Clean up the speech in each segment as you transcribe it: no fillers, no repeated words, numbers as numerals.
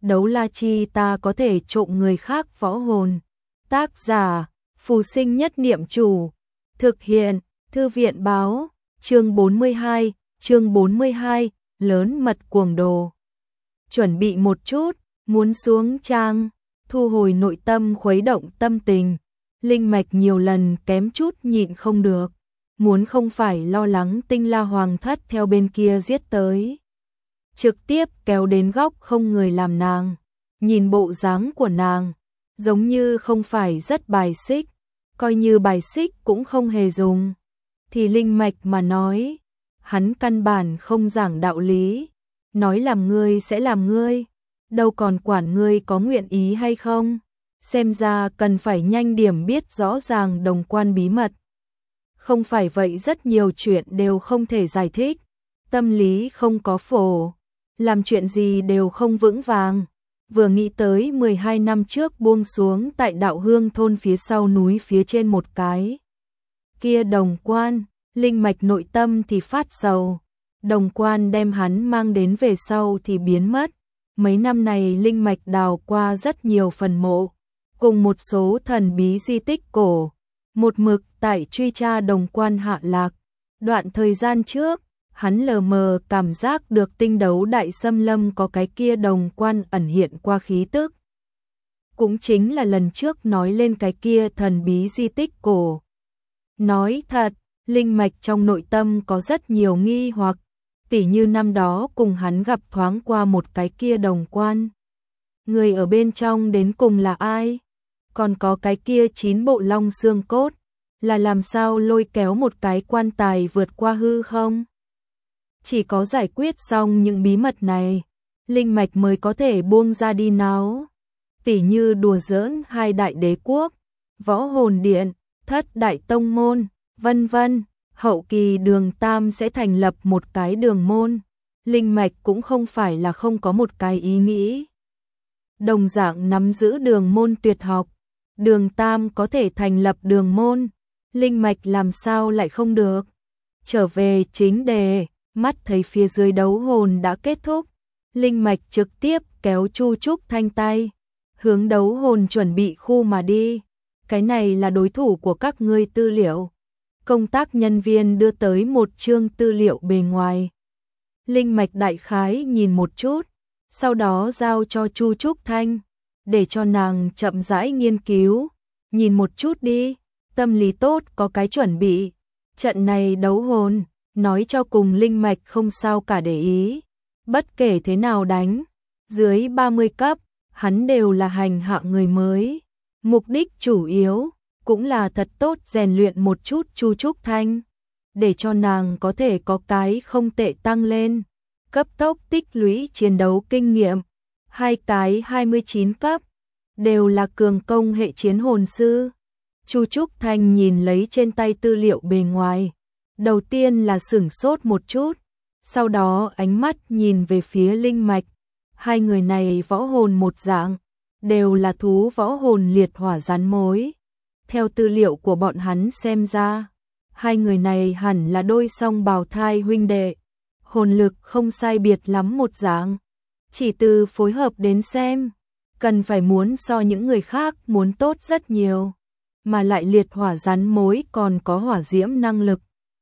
đấu la chi ta có thể trộm người khác võ hồn. Tác giả, Phù Sinh Nhất Niệm Chủ. Thực hiện, Thư viện báo, chương 42, lớn mật cuồng đồ. Chuẩn bị một chút, muốn xuống trang, thu hồi nội tâm khuấy động tâm tình. Linh mạch nhiều lần kém chút nhịn không được, muốn không phải lo lắng Tinh La Hoàng thất theo bên kia giết tới. Trực tiếp kéo đến góc không người làm nàng, nhìn bộ dáng của nàng, giống như không phải rất bài xích, coi như bài xích cũng không hề dùng. Thì linh mạch mà nói, hắn căn bản không giảng đạo lý, nói làm ngươi sẽ làm ngươi, đâu còn quản ngươi có nguyện ý hay không. Xem ra cần phải nhanh điểm biết rõ ràng đồng quan bí mật. Không phải vậy rất nhiều chuyện đều không thể giải thích, tâm lý không có phổ, làm chuyện gì đều không vững vàng. Vừa nghĩ tới 12 năm trước buông xuống tại Đạo Hương thôn phía sau núi phía trên một cái kia đồng quan, linh mạch nội tâm thì phát sầu. Đồng quan đem hắn mang đến về sau thì biến mất. Mấy năm này linh mạch đào qua rất nhiều phần mộ, cùng một số thần bí di tích cổ, một mực tại truy tra đồng quan hạ lạc. Đoạn thời gian trước, hắn lờ mờ cảm giác được Tinh Đấu Đại Xâm Lâm có cái kia đồng quan ẩn hiện qua khí tức. Cũng chính là lần trước nói lên cái kia thần bí di tích cổ. Nói thật, linh mạch trong nội tâm có rất nhiều nghi hoặc, tỉ như năm đó cùng hắn gặp thoáng qua một cái kia đồng quan. Người ở bên trong đến cùng là ai? Còn có cái kia 9 bộ long xương cốt, là làm sao lôi kéo một cái quan tài vượt qua hư không? Chỉ có giải quyết xong những bí mật này, linh mạch mới có thể buông ra đi náo. Tỉ như đùa giỡn hai đại đế quốc, võ hồn điện, thất đại tông môn, vân vân. Hậu kỳ Đường Tam sẽ thành lập một cái đường môn. Linh mạch cũng không phải là không có một cái ý nghĩ. Đồng dạng nắm giữ đường môn tuyệt học, Đường Tam có thể thành lập đường môn, linh mạch làm sao lại không được. Trở về chính đề, mắt thấy phía dưới đấu hồn đã kết thúc, linh mạch trực tiếp kéo Chu Trúc Thanh tay, hướng đấu hồn chuẩn bị khu mà đi. Cái này là đối thủ của các ngươi tư liệu. Công tác nhân viên đưa tới một chương tư liệu bề ngoài. Linh mạch đại khái nhìn một chút, sau đó giao cho Chu Trúc Thanh, để cho nàng chậm rãi nghiên cứu. Nhìn một chút đi, tâm lý tốt có cái chuẩn bị. Trận này đấu hồn, nói cho cùng linh mạch không sao cả để ý. Bất kể thế nào đánh, dưới 30 cấp, hắn đều là hành hạ người mới. Mục đích chủ yếu cũng là thật tốt rèn luyện một chút Chu Trúc Thanh, để cho nàng có thể có cái không tệ tăng lên, cấp tốc tích lũy chiến đấu kinh nghiệm. Hai cái 29 cấp, đều là cường công hệ chiến hồn sư. Chu Trúc Thanh nhìn lấy trên tay tư liệu bề ngoài, đầu tiên là sửng sốt một chút, sau đó ánh mắt nhìn về phía linh mạch. Hai người này võ hồn một dạng, đều là thú võ hồn liệt hỏa rắn mối. Theo tư liệu của bọn hắn xem ra, hai người này hẳn là đôi song bào thai huynh đệ, hồn lực không sai biệt lắm một dạng. Chỉ từ phối hợp đến xem, cần phải muốn so những người khác muốn tốt rất nhiều, mà lại liệt hỏa rắn mối còn có hỏa diễm năng lực.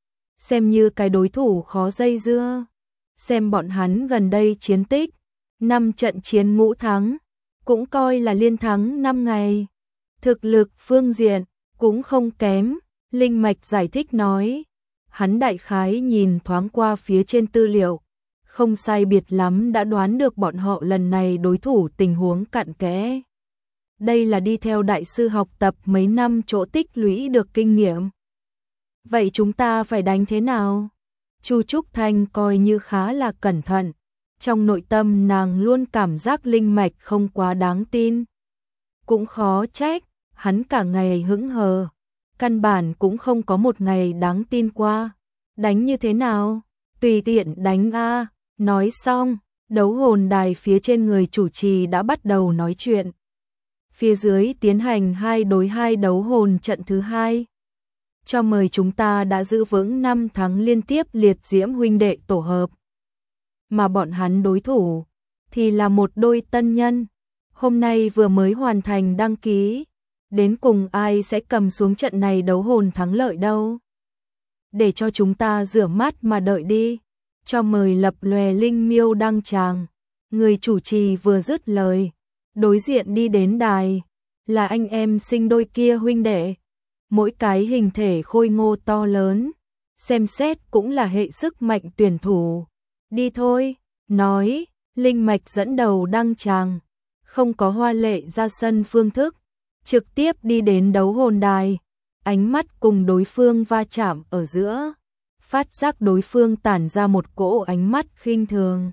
Xem như cái đối thủ khó dây dưa. Xem bọn hắn gần đây chiến tích, 5 trận chiến ngũ thắng, cũng coi là liên thắng 5 ngày. Thực lực phương diện cũng không kém, linh mạch giải thích nói. Hắn đại khái nhìn thoáng qua phía trên tư liệu, không sai biệt lắm đã đoán được bọn họ lần này đối thủ tình huống cặn kẽ. Đây là đi theo đại sư học tập mấy năm chỗ tích lũy được kinh nghiệm. Vậy chúng ta phải đánh thế nào? Chu Trúc Thanh coi như khá là cẩn thận, trong nội tâm nàng luôn cảm giác linh mạch không quá đáng tin. Cũng khó trách, hắn cả ngày hững hờ, căn bản cũng không có một ngày đáng tin qua. Đánh như thế nào? Tùy tiện đánh a. Nói xong, đấu hồn đài phía trên người chủ trì đã bắt đầu nói chuyện. Phía dưới tiến hành 2 đối 2 đấu hồn trận thứ 2. Cho mời chúng ta đã giữ vững 5 tháng liên tiếp liệt diễm huynh đệ tổ hợp. Mà bọn hắn đối thủ thì là một đôi tân nhân. Hôm nay vừa mới hoàn thành đăng ký, đến cùng ai sẽ cầm xuống trận này đấu hồn thắng lợi đâu. Để cho chúng ta rửa mắt mà đợi đi. Cho mời lập lòe linh miêu đăng tràng. Người chủ trì vừa dứt lời, đối diện đi đến đài là anh em sinh đôi kia huynh đệ, mỗi cái hình thể khôi ngô to lớn, xem xét cũng là hệ sức mạnh tuyển thủ. Đi thôi, nói, linh mạch dẫn đầu đăng tràng, không có hoa lệ ra sân phương thức, trực tiếp đi đến đấu hồn đài, ánh mắt cùng đối phương va chạm ở giữa, phát giác đối phương tản ra một cỗ ánh mắt khinh thường.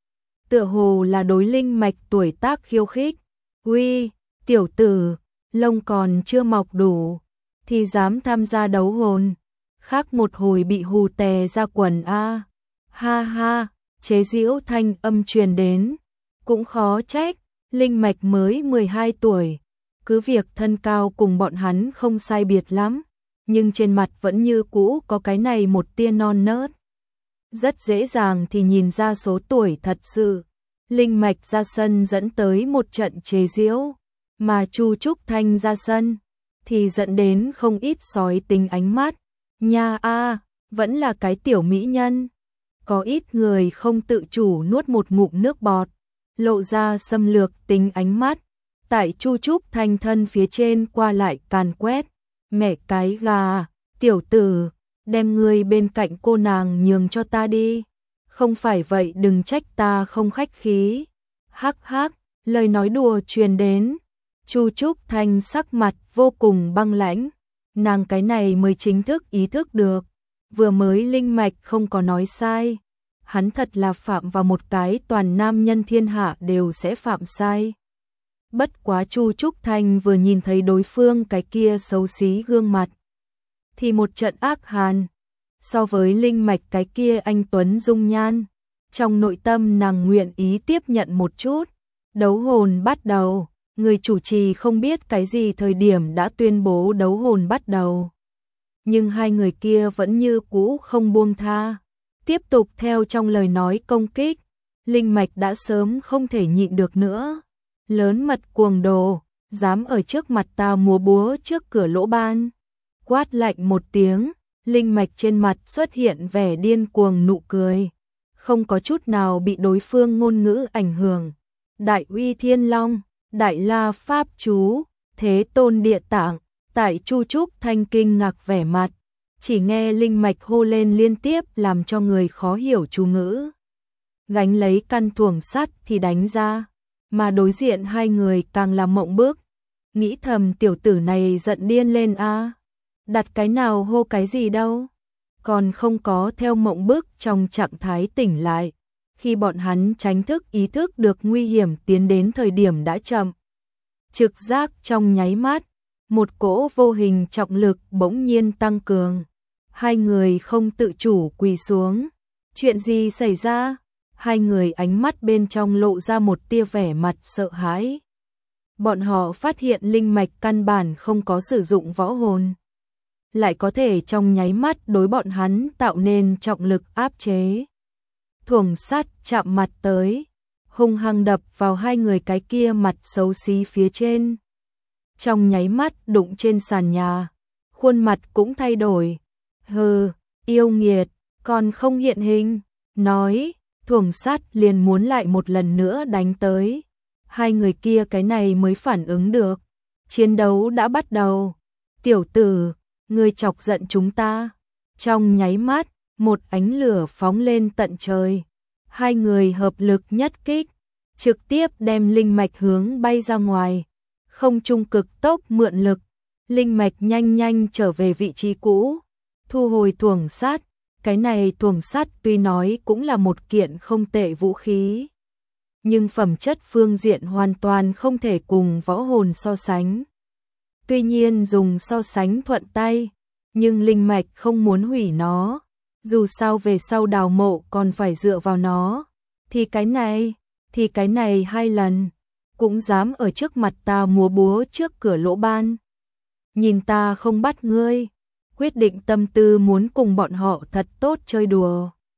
Tựa hồ là đối linh mạch tuổi tác khiêu khích. Uy, tiểu tử, lông còn chưa mọc đủ, thì dám tham gia đấu hồn, khác một hồi bị hù tè ra quần a. Ha ha, chế giễu thanh âm truyền đến, cũng khó trách, linh mạch mới 12 tuổi, cứ việc thân cao cùng bọn hắn không sai biệt lắm, nhưng trên mặt vẫn như cũ có cái này một tia non nớt. Rất dễ dàng thì nhìn ra số tuổi thật sự. Linh mạch ra sân dẫn tới một trận chế giễu, mà Chu Trúc Thanh ra sân thì dẫn đến không ít sói tính ánh mắt. Nha a, vẫn là cái tiểu mỹ nhân. Có ít người không tự chủ nuốt một ngụm nước bọt, lộ ra xâm lược tính ánh mắt. Tại Chu Trúc Thanh thân phía trên qua lại càn quét. Mẹ cái gà, tiểu tử, đem người bên cạnh cô nàng nhường cho ta đi. Không phải vậy đừng trách ta không khách khí. Hắc hắc, lời nói đùa truyền đến. Chu Trúc Thanh sắc mặt vô cùng băng lãnh. Nàng cái này mới chính thức ý thức được. Vừa mới linh mạch không có nói sai. Hắn thật là phạm vào một cái toàn nam nhân thiên hạ đều sẽ phạm sai. Bất quá Chu Trúc Thanh vừa nhìn thấy đối phương cái kia xấu xí gương mặt, thì một trận ác hàn. So với linh mạch cái kia anh tuấn dung nhan, trong nội tâm nàng nguyện ý tiếp nhận một chút. Đấu hồn bắt đầu, người chủ trì không biết cái gì thời điểm đã tuyên bố đấu hồn bắt đầu. Nhưng hai người kia vẫn như cũ không buông tha, tiếp tục theo trong lời nói công kích. Linh mạch đã sớm không thể nhịn được nữa. Lớn mật cuồng đồ, dám ở trước mặt ta múa búa trước cửa lỗ ban. Quát lạnh một tiếng, linh mạch trên mặt xuất hiện vẻ điên cuồng nụ cười, không có chút nào bị đối phương ngôn ngữ ảnh hưởng. Đại uy thiên long, đại la pháp chú, thế tôn địa tạng. Tại Chu Trúc Thanh kinh ngạc vẻ mặt, chỉ nghe linh mạch hô lên liên tiếp làm cho người khó hiểu chú ngữ. Gánh lấy căn thuồng sắt thì đánh ra, mà đối diện hai người càng là mộng bức, nghĩ thầm tiểu tử này giận điên lên a. Đặt cái nào hô cái gì đâu, còn không có theo mộng bức trong trạng thái tỉnh lại. Khi bọn hắn tránh thức ý thức được nguy hiểm tiến đến thời điểm đã chậm. Trực giác trong nháy mắt, một cỗ vô hình trọng lực bỗng nhiên tăng cường. Hai người không tự chủ quỳ xuống. Chuyện gì xảy ra? Hai người ánh mắt bên trong lộ ra một tia vẻ mặt sợ hãi. Bọn họ phát hiện linh mạch căn bản không có sử dụng võ hồn, lại có thể trong nháy mắt đối bọn hắn tạo nên trọng lực áp chế. Thuồng sắt chạm mặt tới, hung hăng đập vào hai người cái kia mặt xấu xí phía trên. Trong nháy mắt đụng trên sàn nhà, khuôn mặt cũng thay đổi. Hừ, yêu nghiệt, còn không hiện hình. Nói, thuồng sắt liền muốn lại một lần nữa đánh tới. Hai người kia cái này mới phản ứng được. Chiến đấu đã bắt đầu. Tiểu tử, ngươi chọc giận chúng ta. Trong nháy mắt, một ánh lửa phóng lên tận trời. Hai người hợp lực nhất kích, trực tiếp đem linh mạch hướng bay ra ngoài. Không trung cực tốc mượn lực, linh mạch nhanh nhanh trở về vị trí cũ, thu hồi thuồng sắt. Cái này thuồng sắt tuy nói cũng là một kiện không tệ vũ khí, nhưng phẩm chất phương diện hoàn toàn không thể cùng võ hồn so sánh. Tuy nhiên dùng so sánh thuận tay, nhưng linh mạch không muốn hủy nó, dù sao về sau đào mộ còn phải dựa vào nó. Thì cái này hai lần, cũng dám ở trước mặt ta múa búa trước cửa lỗ ban. Nhìn ta không bắt ngươi, quyết định tâm tư muốn cùng bọn họ thật tốt chơi đùa.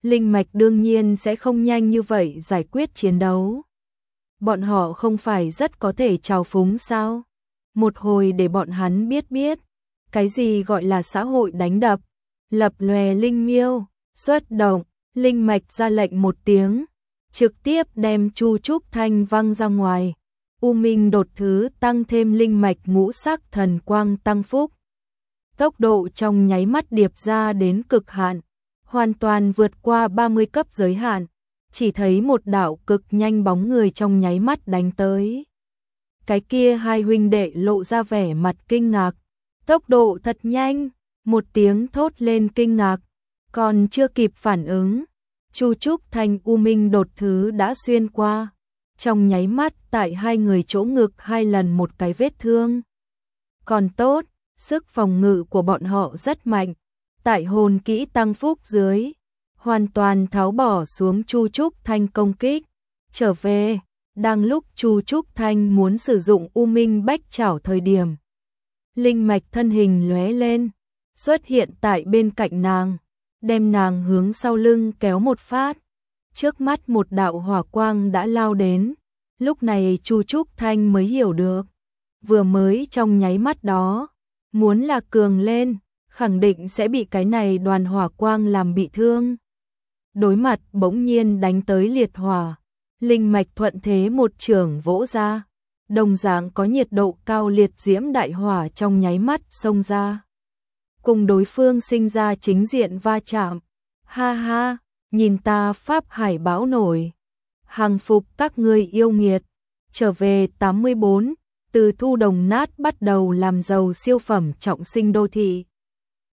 linh mạch đương nhiên sẽ không nhanh như vậy giải quyết chiến đấu. Bọn họ không phải rất có thể trào phúng sao? Một hồi để bọn hắn biết, cái gì gọi là xã hội đánh đập, lập lòe linh miêu, xuất động, linh mạch ra lệnh một tiếng, trực tiếp đem Chu Trúc Thanh văng ra ngoài. U Minh đột thứ tăng thêm linh mạch ngũ sắc thần quang tăng phúc. Tốc độ trong nháy mắt điệp ra đến cực hạn, hoàn toàn vượt qua 30 cấp giới hạn, chỉ thấy một đạo cực nhanh bóng người trong nháy mắt đánh tới. Cái kia hai huynh đệ lộ ra vẻ mặt kinh ngạc, tốc độ thật nhanh, một tiếng thốt lên kinh ngạc, còn chưa kịp phản ứng, Chu Trúc Thanh U Minh đột thứ đã xuyên qua, trong nháy mắt tại hai người chỗ ngực 2 lần một cái vết thương. Còn tốt, sức phòng ngự của bọn họ rất mạnh, tại hồn kỹ tăng phúc dưới, hoàn toàn tháo bỏ xuống Chu Trúc Thanh công kích. Trở về, đang lúc Chu Trúc Thanh muốn sử dụng U Minh Bách Chảo thời điểm, linh mạch thân hình lóe lên, xuất hiện tại bên cạnh nàng, đem nàng hướng sau lưng kéo một phát. Trước mắt một đạo hỏa quang đã lao đến, lúc này Chu Trúc Thanh mới hiểu được, vừa mới trong nháy mắt đó, muốn là cường lên, khẳng định sẽ bị cái này đoàn hỏa quang làm bị thương. Đối mặt bỗng nhiên đánh tới liệt hỏa, linh mạch thuận thế một chưởng vỗ ra, đồng dạng có nhiệt độ cao liệt diễm đại hỏa trong nháy mắt xông ra, cùng đối phương sinh ra chính diện va chạm. Ha ha, nhìn ta pháp hải bão nổi, hàng phục các ngươi yêu nghiệt. Trở về 84, từ thu đồng nát bắt đầu làm giàu siêu phẩm trọng sinh đô thị.